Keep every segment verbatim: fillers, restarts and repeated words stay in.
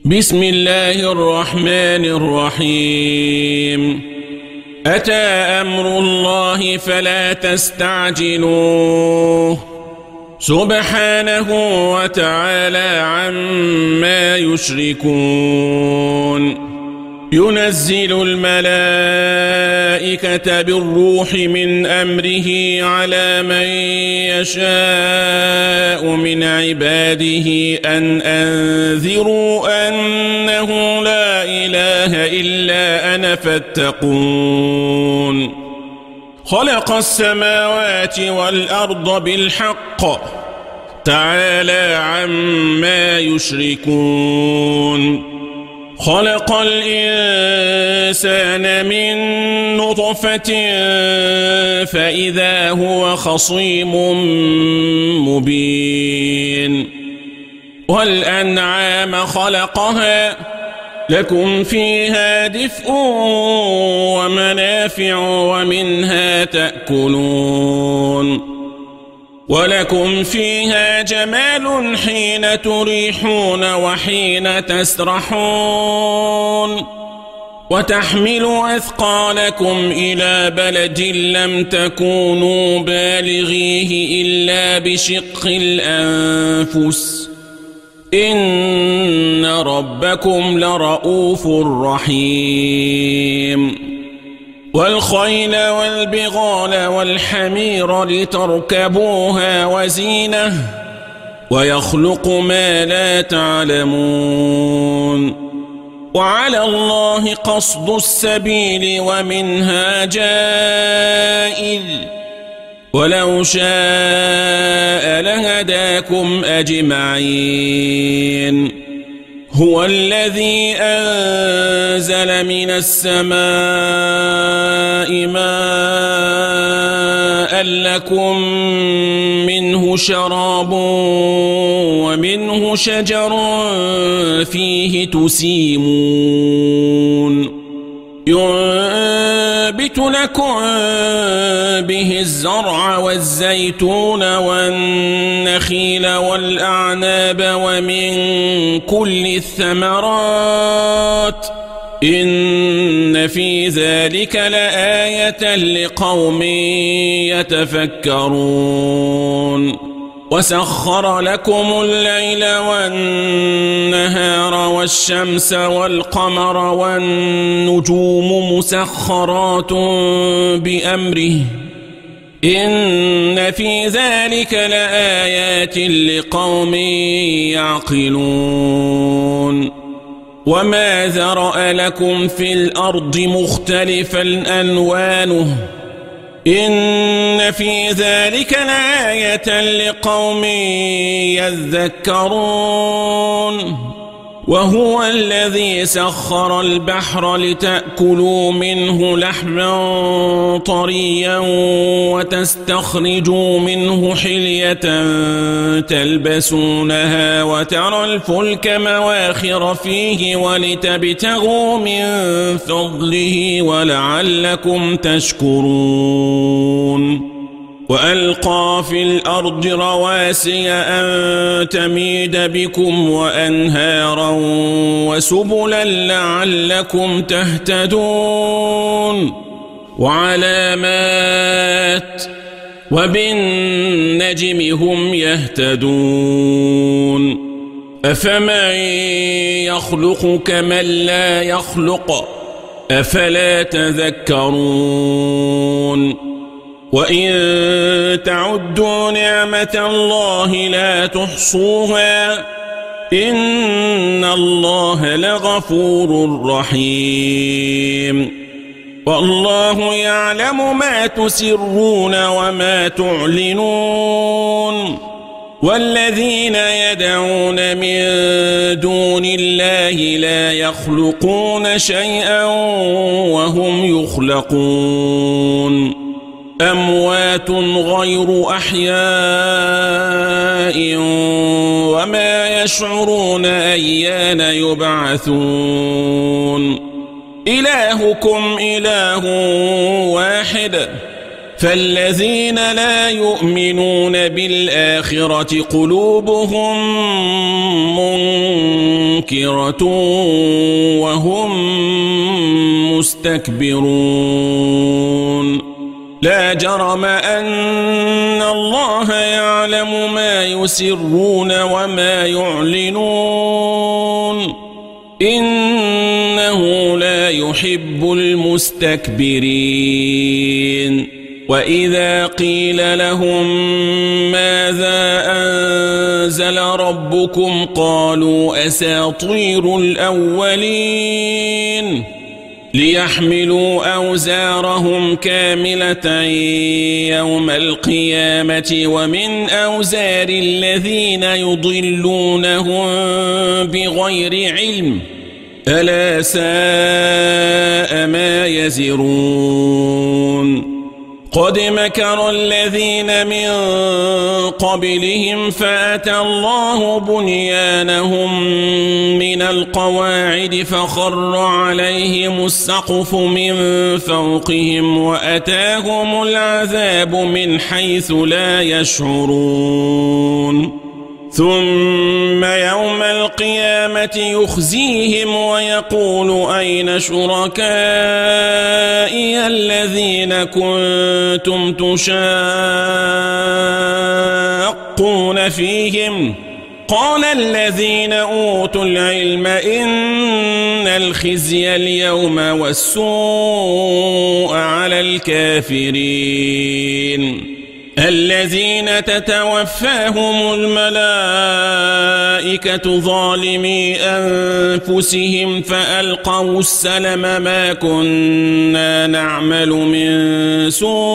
بسم الله الرحمن الرحيم أتى أمر الله فلا تستعجلوه سبحانه وتعالى عما يشركون ينزل الملائكة بالروح من أمره على من يشاء من عباده أن أنذروا أنه لا إله إلا أنا فاتقون خلق السماوات والأرض بالحق تعالى عما يشركون خلق الإنسان من نطفة فإذا هو خصيم مبين والأنعام خلقها لكم فيها دفء ومنافع ومنها تأكلون ولكم فيها جمال حين تريحون وحين تسرحون وتحمل أثقالكم إلى بلد لم تكونوا بالغيه إلا بشق الأنفس إن ربكم لرؤوف رحيم والخيل والبغال والحمير لتركبوها وزينة ويخلق ما لا تعلمون وعلى الله قصد السبيل ومنها جائر ولو شاء لهداكم أجمعين هو الذي أنزل من السماء ماء لكم منه شراب ومنه شجر فيه تسيمون ينبت لكم به الزرع والزيتون والنخيل والأعناب ومن كل الثمرات إن في ذلك لآية لقوم يتفكرون وسخر لكم الليل والنهار والشمس والقمر والنجوم مسخرات بأمره إن في ذلك لآيات لقوم يعقلون وما ذرأ لكم في الأرض مختلفا ألوانه إن في ذلك لآية لقوم يذكرون وهو الذي سخر البحر لتأكلوا منه لحما طريا وتستخرجوا منه حلية تلبسونها وترى الفلك مواخر فيه ولتبتغوا من فضله ولعلكم تشكرون وألقى في الأرض رواسي أن تميد بكم وأنهارا وسبلا لعلكم تهتدون وعلامات وبالنجم هم يهتدون أفمن يخلق كمن لا يخلق أفلا تذكرون وإن تعدوا نعمة الله لا تحصوها إن الله لغفور رحيم والله يعلم ما تسرون وما تعلنون والذين يدعون من دون الله لا يخلقون شيئا وهم يخلقون أموات غير أحياء وما يشعرون أيان يبعثون إلهكم إله واحد فالذين لا يؤمنون بالآخرة قلوبهم منكرة وهم مستكبرون لا جرم أن الله يعلم ما يسرون وما يعلنون إنه لا يحب المستكبرين وإذا قيل لهم ماذا أنزل ربكم قالوا أساطير الأولين ليحملوا أوزارهم كاملة يوم القيامة ومن أوزار الذين يضلونهم بغير علم ألا ساء ما يزرون قد مكر الذين من قبلهم فأتى الله بنيانهم من القواعد فخر عليهم السقف من فوقهم وأتاهم العذاب من حيث لا يشعرون ثم يوم القيامة يخزيهم ويقول أين شركائي الذين كنتم تشاقون فيهم قال الذين أوتوا العلم إن الخزي اليوم والسوء على الكافرين الذين تتوفاهم الملائكة ظالمي أنفسهم فألقوا السلم ما كنا نعمل من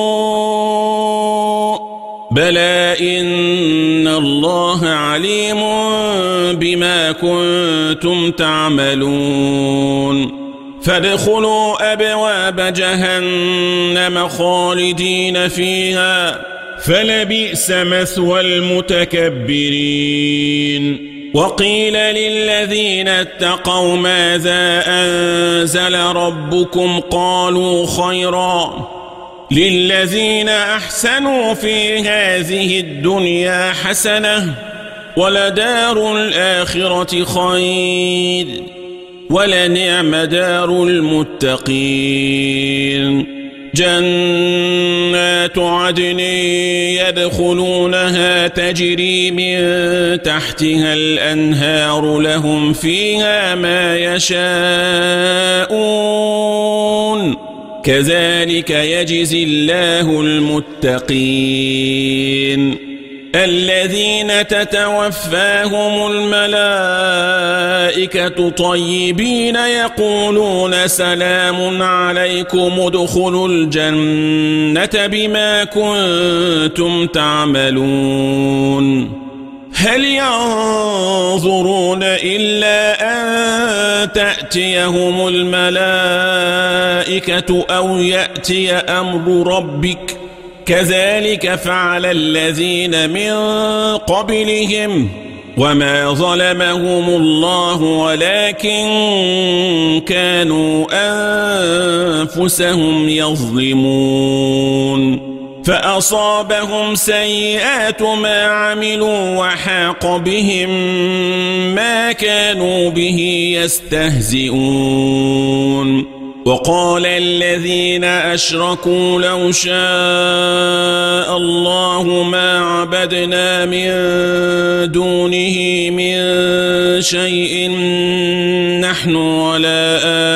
سوء بلى إن الله عليم بما كنتم تعملون فادخلوا أبواب جهنم خالدين فيها فلبئس مثوى المتكبرين وقيل للذين اتقوا ماذا أنزل ربكم قالوا خيرا للذين أحسنوا في هذه الدنيا حسنة ولدار الآخرة خير ولنعم دار المتقين جنات عدن يدخلونها تجري من تحتها الأنهار لهم فيها ما يشاءون كذلك يجزي الله المتقين الذين تتوفاهم الملائكة طيبين يقولون سلام عليكم ادخلوا الجنة بما كنتم تعملون هل ينظرون إلا أن تأتيهم الملائكة أو يأتي أمر ربك كذلك فعل الذين من قبلهم وما ظلمهم الله ولكن كانوا أنفسهم يظلمون فأصابهم سيئات ما عملوا وحاق بهم ما كانوا به يستهزئون وقال الذين أشركوا لو شاء الله ما عبدنا من دونه من شيء نحن ولا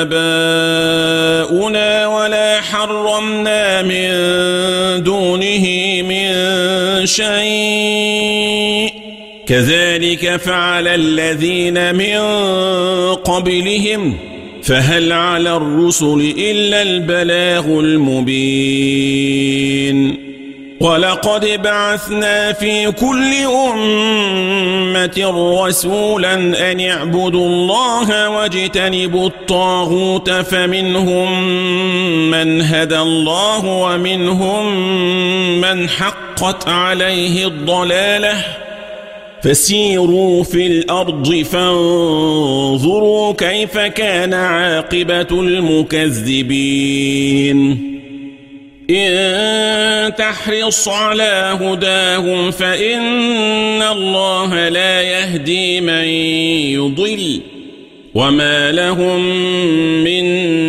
آباؤنا ولا حرمنا من دونه من شيء كذلك فعل الذين من قبلهم فهل على الرسل إلا البلاغ المبين ولقد بعثنا في كل أمة رسولا أن اعبدوا الله واجتنبوا الطاغوت فمنهم من هدى الله ومنهم من حقت عليه الضلالة فسيروا في الأرض فانظروا كيف كان عاقبة المكذبين إن تحرص على هداهم فإن الله لا يهدي من يضل وما لهم من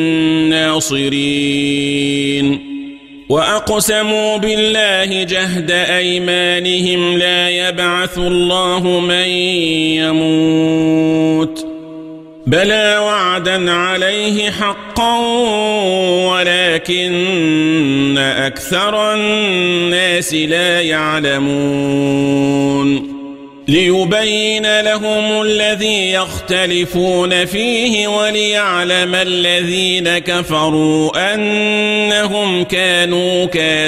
ناصرين وأقسموا بالله جهد أيمانهم لا يبعث الله من يموت بلى وعدا عليه حقا ولكن أكثر الناس لا يعلمون ليبين لهم الذي يختلفون فيه وليعلم الذين كفروا أنهم كانوا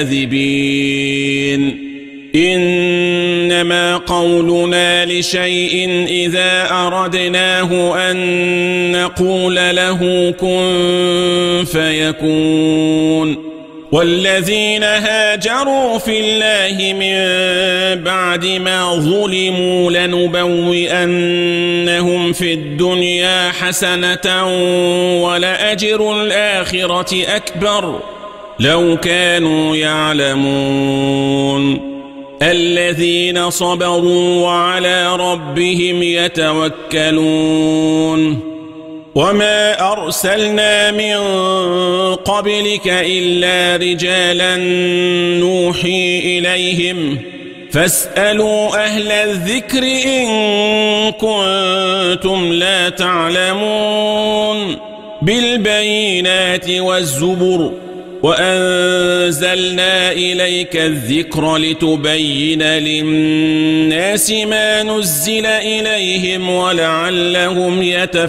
كاذبين إنما قولنا لشيء إذا أردناه أن نقول له كن فيكون والذين هاجروا في الله من بعد ما ظلموا لنبوئنهم في الدنيا حسنة ولأجر الآخرة أكبر لو كانوا يعلمون الذين صبروا وعلى ربهم يتوكلون وما أرسلنا من قبلك إلا رجالا نوحي إليهم فاسألوا أهل الذكر إن كنتم لا تعلمون بالبينات والزبر وأنزلنا إليك الذكر لتبين للناس ما نزل إليهم ولعلهم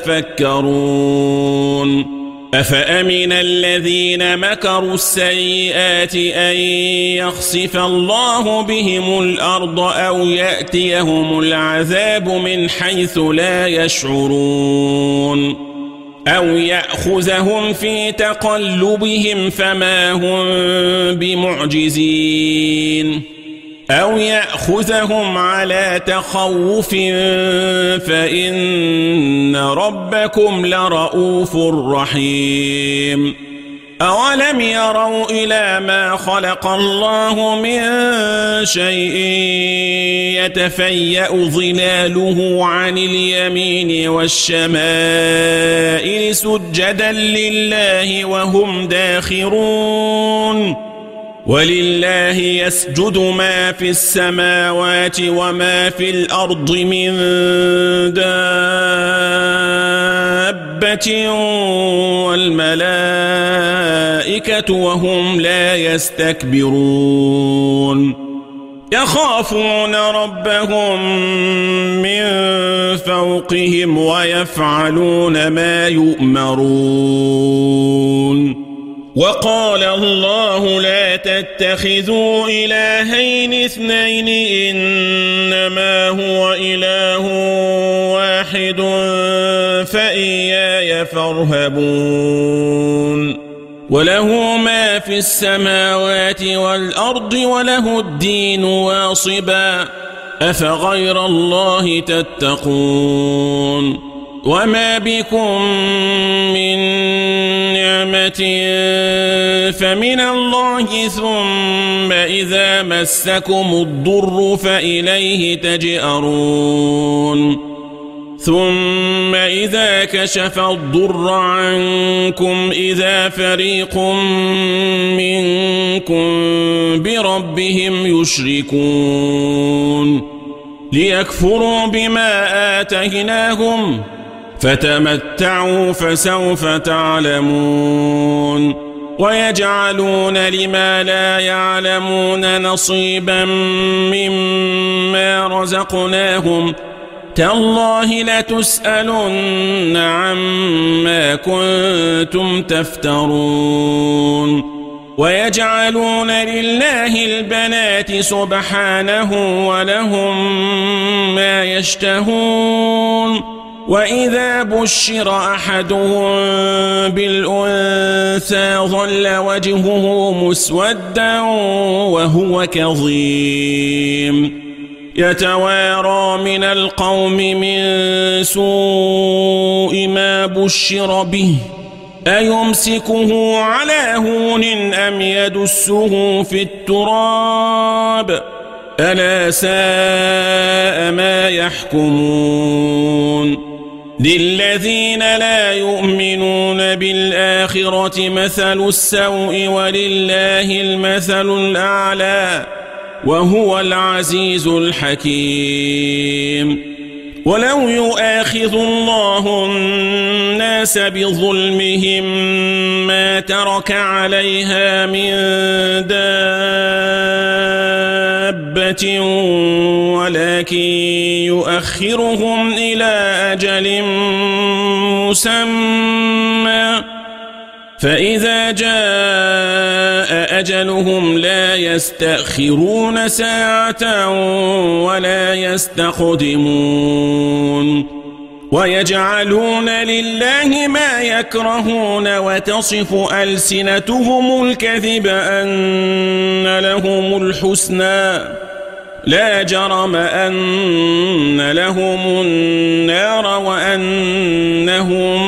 يتفكرون أفأمن الذين مكروا السيئات أن يخسف الله بهم الأرض أو يأتيهم العذاب من حيث لا يشعرون أو يأخذهم في تقلبهم فما هم بمعجزين أو يأخذهم على تخوف فإن ربكم لرؤوف رحيم أولم يروا إلى ما خلق الله من شيء يتفيأ ظلاله عن اليمين والشمائل سجدا لله وهم داخرون ولله يسجد ما في السماوات وما في الأرض من دابة والملائكة وهم لا يستكبرون يخافون ربهم من فوقهم ويفعلون ما يؤمرون وقال الله لا تتخذوا إلهين اثنين إنما هو إله واحد فإياي فارهبون وله ما في السماوات والأرض وله الدين واصبا أفغير الله تتقون وما بكم من نعمة فمن الله ثم إذا مسكم الضر فإليه تجأرون ثم إذا كشف الضر عنكم إذا فريق منكم بربهم يشركون ليكفروا بما آتيناهم فتمتعوا فسوف تعلمون ويجعلون لما لا يعلمون نصيبا مما رزقناهم تالله لتسألن عما كنتم تفترون ويجعلون لله البنات سبحانه ولهم ما يشتهون وإذا بشر أحدهم بالأنثى ظل وجهه مسودا وهو كظيم يتوارى من القوم من سوء ما بشر به أيمسكه على هون أم يدسه في التراب ألا ساء ما يحكمون للذين لا يؤمنون بالآخرة مثل السوء ولله المثل الأعلى وهو العزيز الحكيم ولو يؤاخذ الله الناس بظلمهم ما ترك عليها من دابة ولكن يؤخرهم إلى أجل مسمى فإذا جاء أجلهم لا يستأخرون ساعة ولا يستقدمون ويجعلون لله ما يكرهون وتصف ألسنتهم الكذب أن لهم الحسنى لا جرم أن لهم النار وأنهم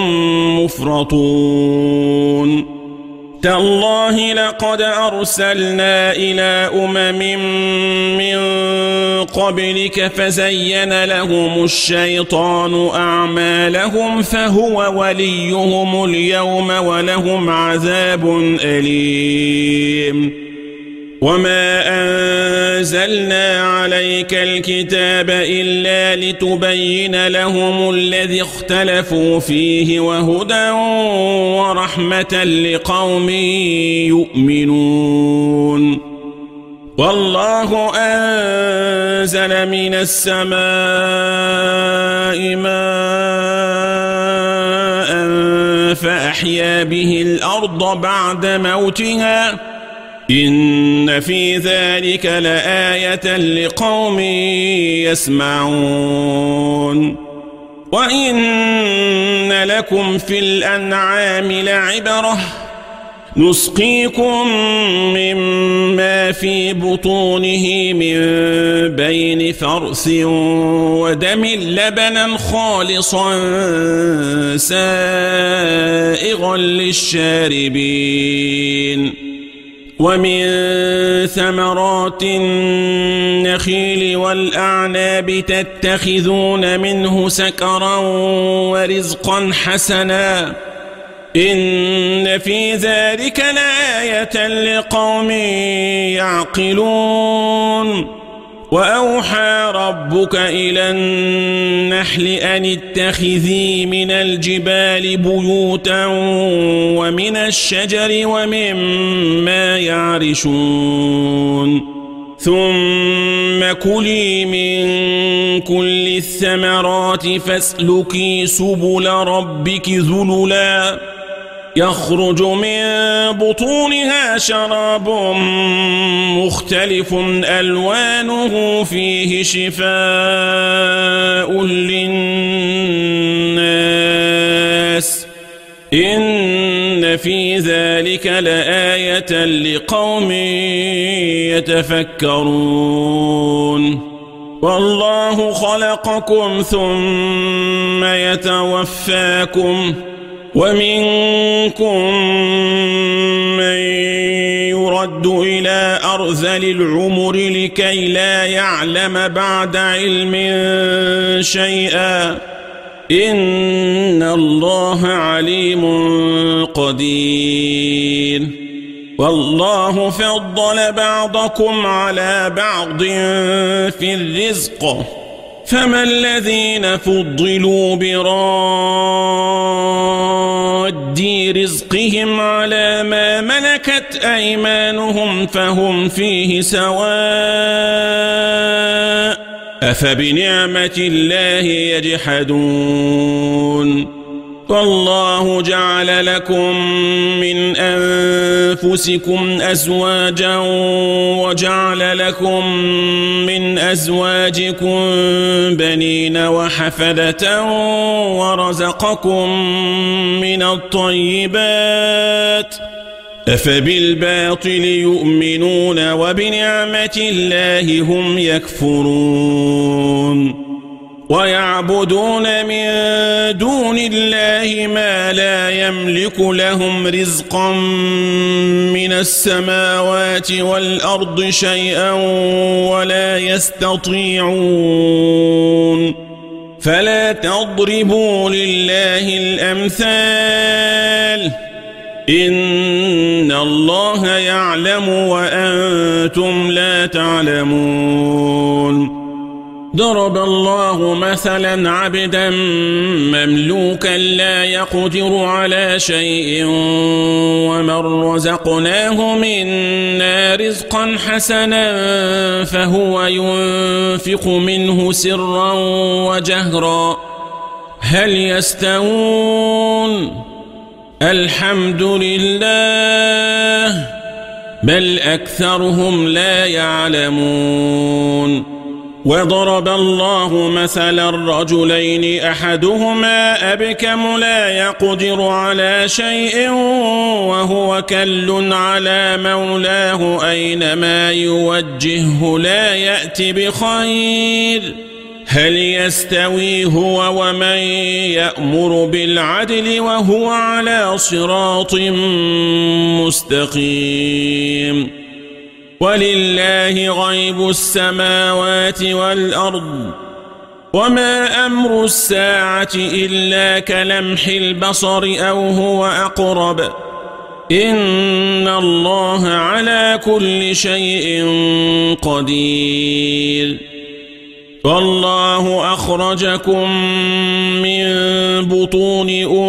مفرطون تالله لقد أرسلنا إلى أمم من قبلك فزين لهم الشيطان أعمالهم فهو وليهم اليوم ولهم عذاب أليم وما أنزلنا عليك الكتاب إلا لتبين لهم الذي اختلفوا فيه وهدى ورحمة لقوم يؤمنون والله أنزل من السماء ماء فأحيا به الأرض بعد موتها إن في ذلك لآية لقوم يسمعون وإن لكم في الأنعام لعبرة نسقيكم مما في بطونه من بين فرث ودم لبنا خالصا سائغا للشاربين ومن ثمرات النخيل والأعناب تتخذون منه سكرا ورزقا حسنا إن في ذلك لآية لقوم يعقلون وأوحى ربك إلى النحل أن اتخذي من الجبال بيوتا ومن الشجر ومما يعرشون ثم كلي من كل الثمرات فاسلكي سبل ربك ذللا يخرج من بطونها شراب مختلف ألوانه فيه شفاء للناس إن في ذلك لآية لقوم يتفكرون والله خلقكم ثم يتوفاكم ومنكم من يرد إلى أرذل العمر لكي لا يعلم بعد علم شيئا إن الله عليم قدير والله فضل بعضكم على بعض في الرزق فما الذين فضلوا براد رزقهم على ما ملكت أيمانهم فهم فيه سواء أفبنعمة الله يجحدون والله جعل لكم من أنفسكم أزواجا وجعل لكم من أزواجكم بنين وحفدة ورزقكم من الطيبات أفبالباطل يؤمنون وبنعمة الله هم يكفرون ويعبدون من دون الله ما لا يملك لهم رزقا من السماوات والأرض شيئا ولا يستطيعون فلا تضربوا لله الأمثال إن الله يعلم وأنتم لا تعلمون ضرب الله مثلا عبدا مملوكا لا يقدر على شيء ومن رزقناه منا رزقا حسنا فهو ينفق منه سرا وجهرا هل يستوون الحمد لله بل أكثرهم لا يعلمون وضرب الله مثلا الرجلين أحدهما أبكم لا يقدر على شيء وهو كل على مولاه أينما يوجهه لا يأتي بخير هل يستوي هو ومن يأمر بالعدل وهو على صراط مستقيم ولله غيب السماوات والأرض وما أمر الساعة إلا كلمح البصر أو هو أقرب إن الله على كل شيء قدير والله أخرجكم من بطون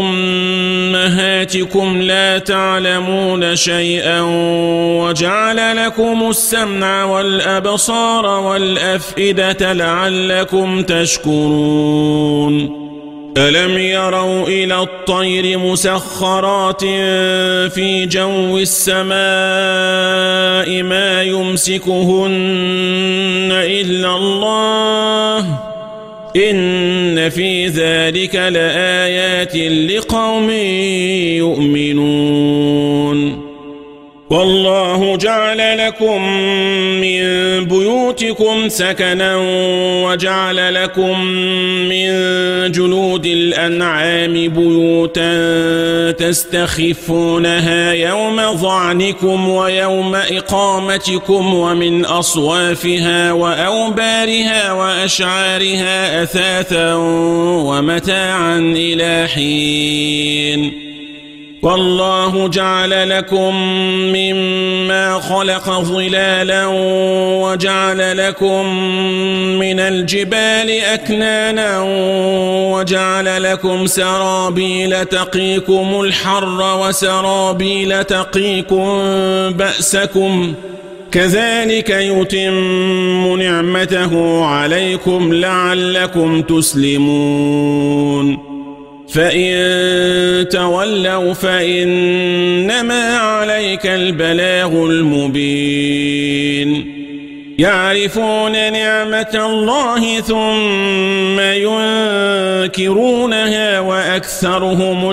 أمهاتكم لا تعلمون شيئا وجعل لكم السمع والأبصار والأفئدة لعلكم تشكرون ألم يروا إلى الطير مسخرات في جو السماء ما يمسكهن إلا الله إن في ذلك لآيات لقوم يؤمنون والله جعل لكم من بيوتكم سكنا وجعل لكم من جلود الأنعام بيوتا تستخفونها يوم ظعنكم ويوم إقامتكم ومن أصوافها وأوبارها وأشعارها أثاثا ومتاعا إلى حين والله جعل لكم مما خلق ظلالا وجعل لكم من الجبال أكنانا وجعل لكم سرابيل تقيكم الحر وسرابيل تقيكم بأسكم كذلك يتم نعمته عليكم لعلكم تسلمون فإن تولوا فإنما عليك البلاغ المبين يعرفون نعمة الله ثم ينكرونها وأكثرهم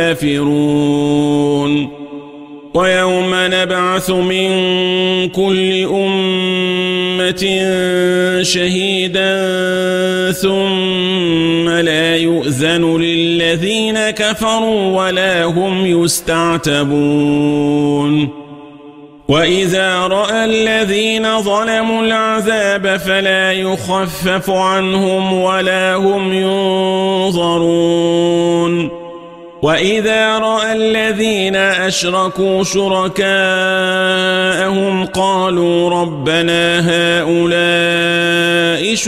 الكافرون ويوم نبعث من كل أمة شهيدا ثم لا يؤذن للذين كفروا ولا هم يستعتبون وإذا رأى الذين ظلموا العذاب فلا يخفف عنهم ولا هم ينظرون وإذا رأى الذين أشركوا شركاءهم قالوا ربنا هؤلاء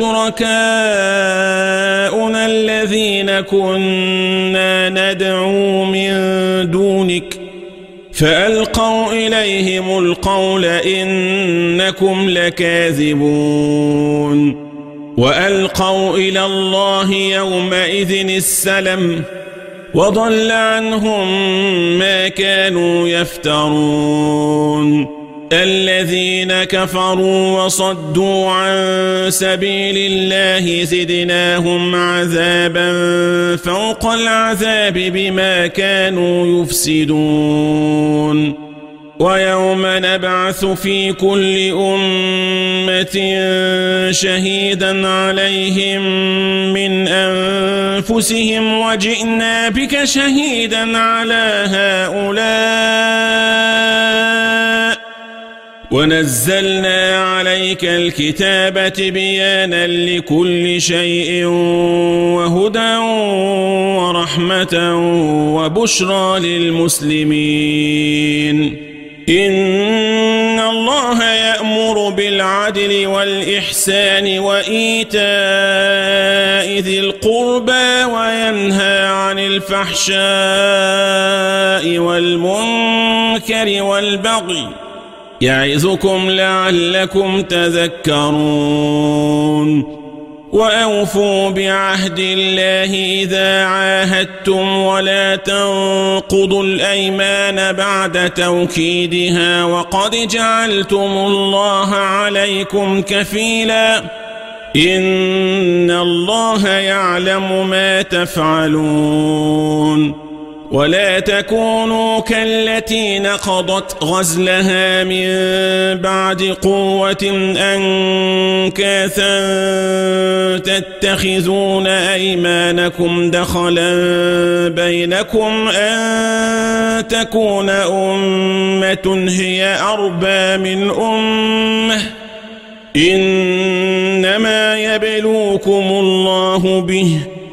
شركاؤنا الذين كنا ندعو من دونك فألقوا إليهم القول إنكم لكاذبون وألقوا إلى الله يومئذ السلم وضل عنهم ما كانوا يفترون الذين كفروا وصدوا عن سبيل الله زدناهم عذابا فوق العذاب بما كانوا يفسدون ويوم نبعث في كل أمة شهيدا عليهم من أنفسهم وجئنا بك شهيدا على هؤلاء ونزلنا عليك الكتاب تبيانا لكل شيء وهدى ورحمة وبشرى للمسلمين إن الله يأمر بالعدل والإحسان وإيتاء ذي القربى وينهى عن الفحشاء والمنكر والبغي يعظكم لعلكم تذكرون وأوفوا بعهد الله إذا عاهدتم ولا تنقضوا الأيمان بعد توكيدها وقد جعلتم الله عليكم كفيلا إن الله يعلم ما تفعلون ولا تكونوا كالتي نقضت غزلها من بعد قوة أنكاثا تتخذون أيمانكم دخلا بينكم أن تكون أمة هي أربى من أمة إنما يبلوكم الله به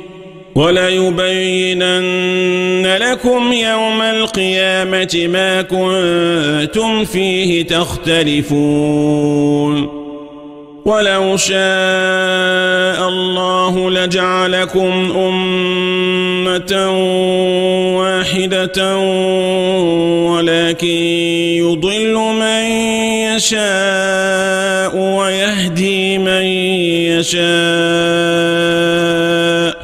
وليبينن لكم يوم القيامة ما كنتم فيه تختلفون ولو شاء الله لجعلكم أمة واحدة ولكن يضل من يشاء ويهدي من يشاء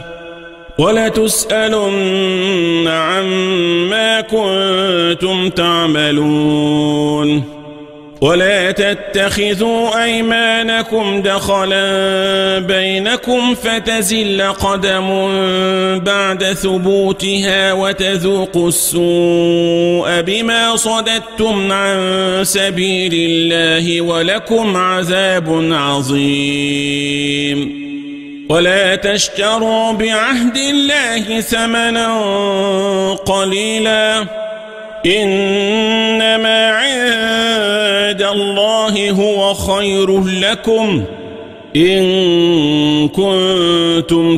ولتسألن عما كنتم تعملون ولا تتخذوا أيمانكم دخلا بينكم فتزل قدم بعد ثبوتها وتذوقوا السوء بما صددتم عن سبيل الله ولكم عذاب عظيم ولا تشتروا بعهد الله ثمنا قليلا إنما عند الله هو خير لكم إن كنتم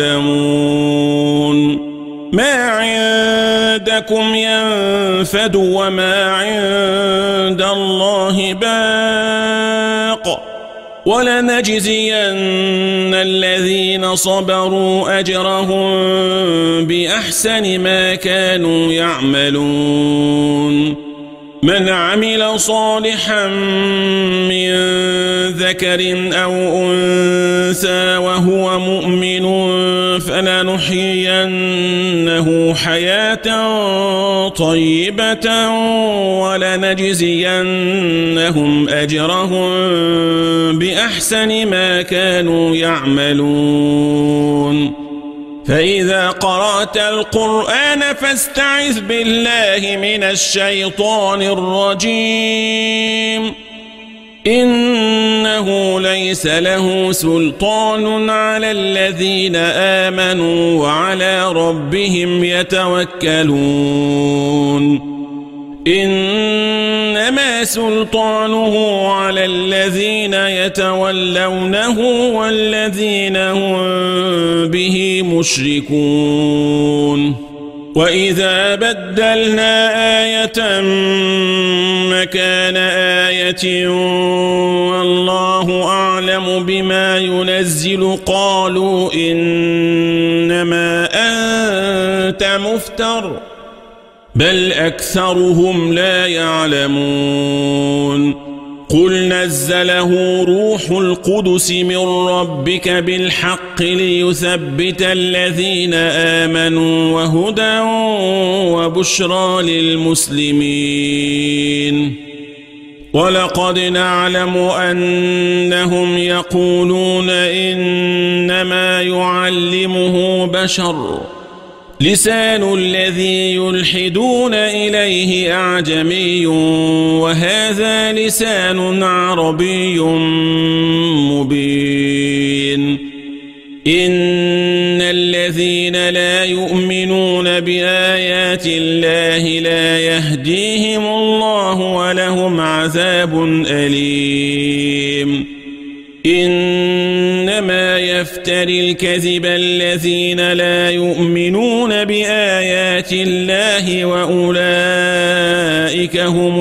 تعلمون ما عندكم ينفد وما عند الله باق ولنجزين الذين صبروا أجرهم بأحسن ما كانوا يعملون من عمل صالحا من ذكر أو أنثى وهو مؤمن فلنحيينه حياة طيبة ولنجزينهم أجرهم بأحسن ما كانوا يعملون فإذا قرأت القرآن فاستعذ بالله من الشيطان الرجيم إنه ليس له سلطان على الذين آمنوا وعلى ربهم يتوكلون إنما سلطانه على الذين يتولونه والذين هم به مشركون وإذا بدلنا آية مكان آية والله أعلم بما ينزل قالوا إنما أنت مفتر بل أكثرهم لا يعلمون قل نزله روح القدس من ربك بالحق ليثبت الذين آمنوا وهدى وبشرى للمسلمين ولقد نعلم أنهم يقولون إنما يعلمه بشر لسان الذي يلحدون إليه أعجمي وهذا لسان عربي مبين إن الذين لا يؤمنون بآيات الله لا يهديهم الله ولهم عذاب أليم إنما يفتري الكذب الذين لا يؤمنون بآيات الله وأولئك هم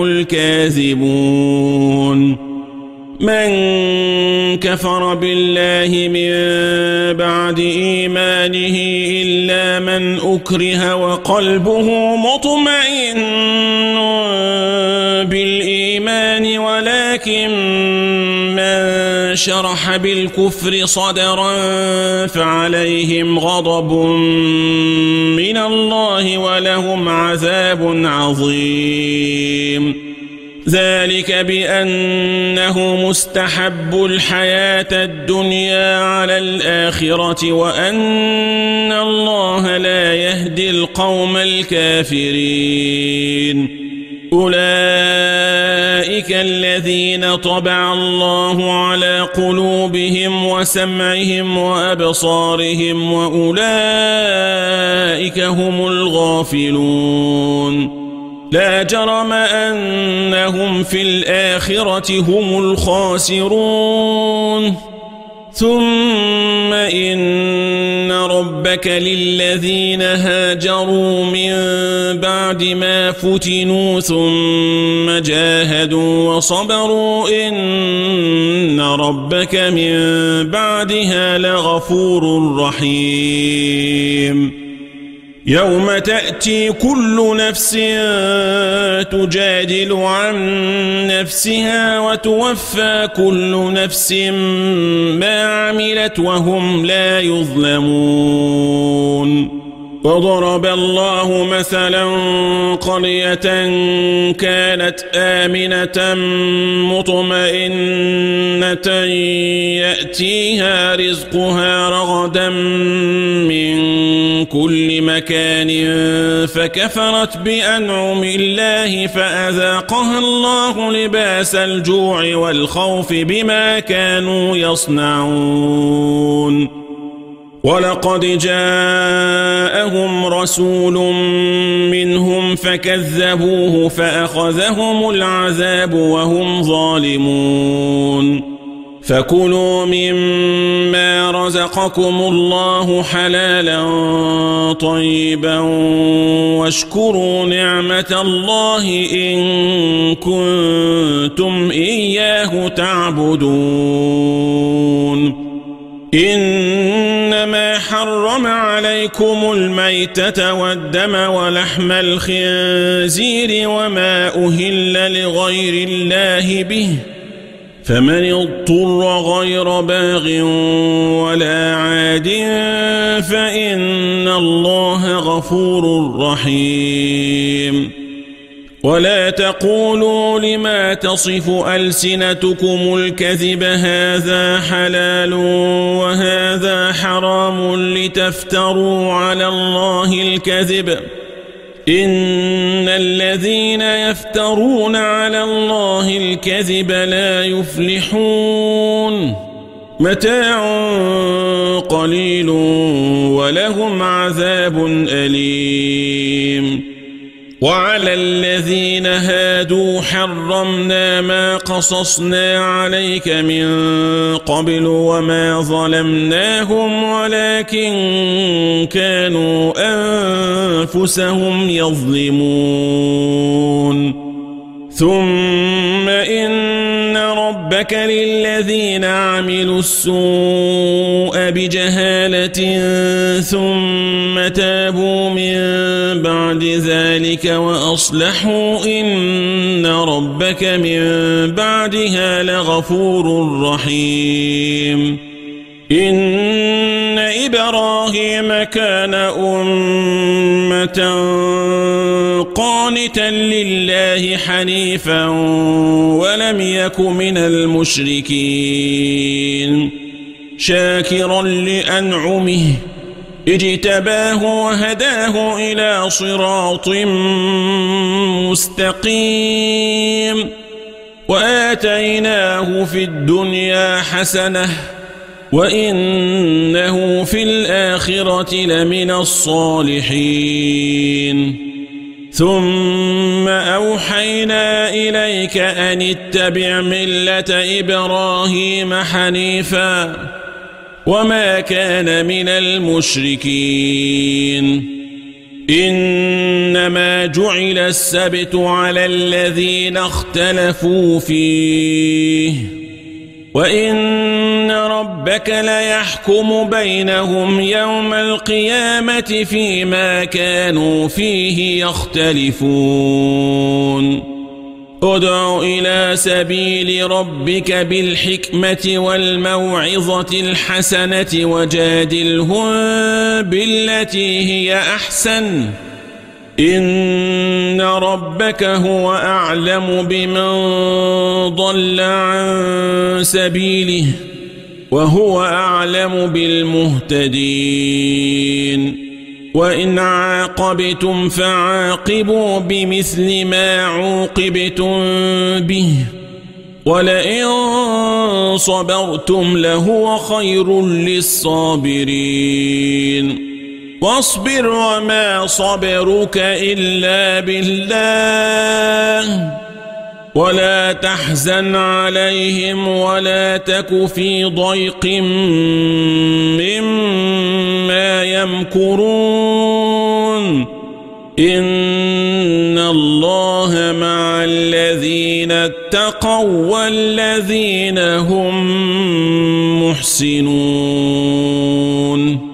الكاذبون من كفر بالله من بعد إيمانه إلا من أكره وقلبه مطمئن بالإيمان ولكن من شرح بالكفر صدرا فعليهم غضب من الله ولهم عذاب عظيم ذلك بأنه مستحب الحياة الدنيا على الآخرة وأن الله لا يهدي القوم الكافرين أولئك الذين طبع الله على قلوبهم وسمعهم وأبصارهم وأولئك هم الغافلون لا جرم أنهم في الآخرة هم الخاسرون ثم إن ربك للذين هاجروا من بعد ما فتنوا ثم جاهدوا وصبروا إن ربك من بعدها لغفور رحيم يوم تأتي كل نفس تجادل عن نفسها وتوفى كل نفس ما عملت وهم لا يظلمون وضرب الله مثلا قرية كانت آمنة مطمئنة يأتيها رزقها رغدا من كل مكان فكفرت بأنعم الله فأذاقها الله لباس الجوع والخوف بما كانوا يصنعون ولقد جاءهم رسول منهم فكذبوه فأخذهم العذاب وهم ظالمون فكلوا مما رزقكم الله حلالا طيبا واشكروا نعمة الله إن كنتم إياه تعبدون إنما حرم عليكم الميتة والدم ولحم الخنزير وما أهل لغير الله به فمن اضطر غير باغ ولا عاد فإن الله غفور رحيم ولا تقولوا لما تصف ألسنتكم الكذب هذا حلال وهذا حرام لتفتروا على الله الكذب إن الذين يفترون على الله الكذب لا يفلحون متاع قليل ولهم عذاب أليم وعلى الذين هادوا حرمنا ما قصصنا عليك من قبل وما ظلمناهم ولكن كانوا أنفسهم يظلمون ثم إن ربك للذين عملوا السوء بجهالة ثم تابوا من بعد ذلك وأصلحوا إن ربك من بعدها لغفور رحيم إن إبراهيم كان أمة قانتا لله حنيفا ولم يك من المشركين شاكرا لأنعمه اجتباه وهداه إلى صراط مستقيم وآتيناه في الدنيا حسنة وإنه في الآخرة لمن الصالحين ثم أوحينا إليك أن اتبع ملة إبراهيم حنيفا وما كان من المشركين إنما جعل السبت على الذين اختلفوا فيه وإن ربك ليحكم بينهم يوم القيامة فيما كانوا فيه يختلفون ادع إلى سبيل ربك بالحكمة والموعظة الحسنة وجادلهم بالتي هي أحسن إن ربك هو أعلم بمن ضل عن سبيله وهو أعلم بالمهتدين وإن عاقبتم فعاقبوا بمثل ما عوقبتم به ولئن صبرتم لهو خير للصابرين واصبر وما صبرك إلا بالله ولا تحزن عليهم ولا تك في ضيق مما يمكرون إن الله مع الذين اتقوا والذين هم محسنون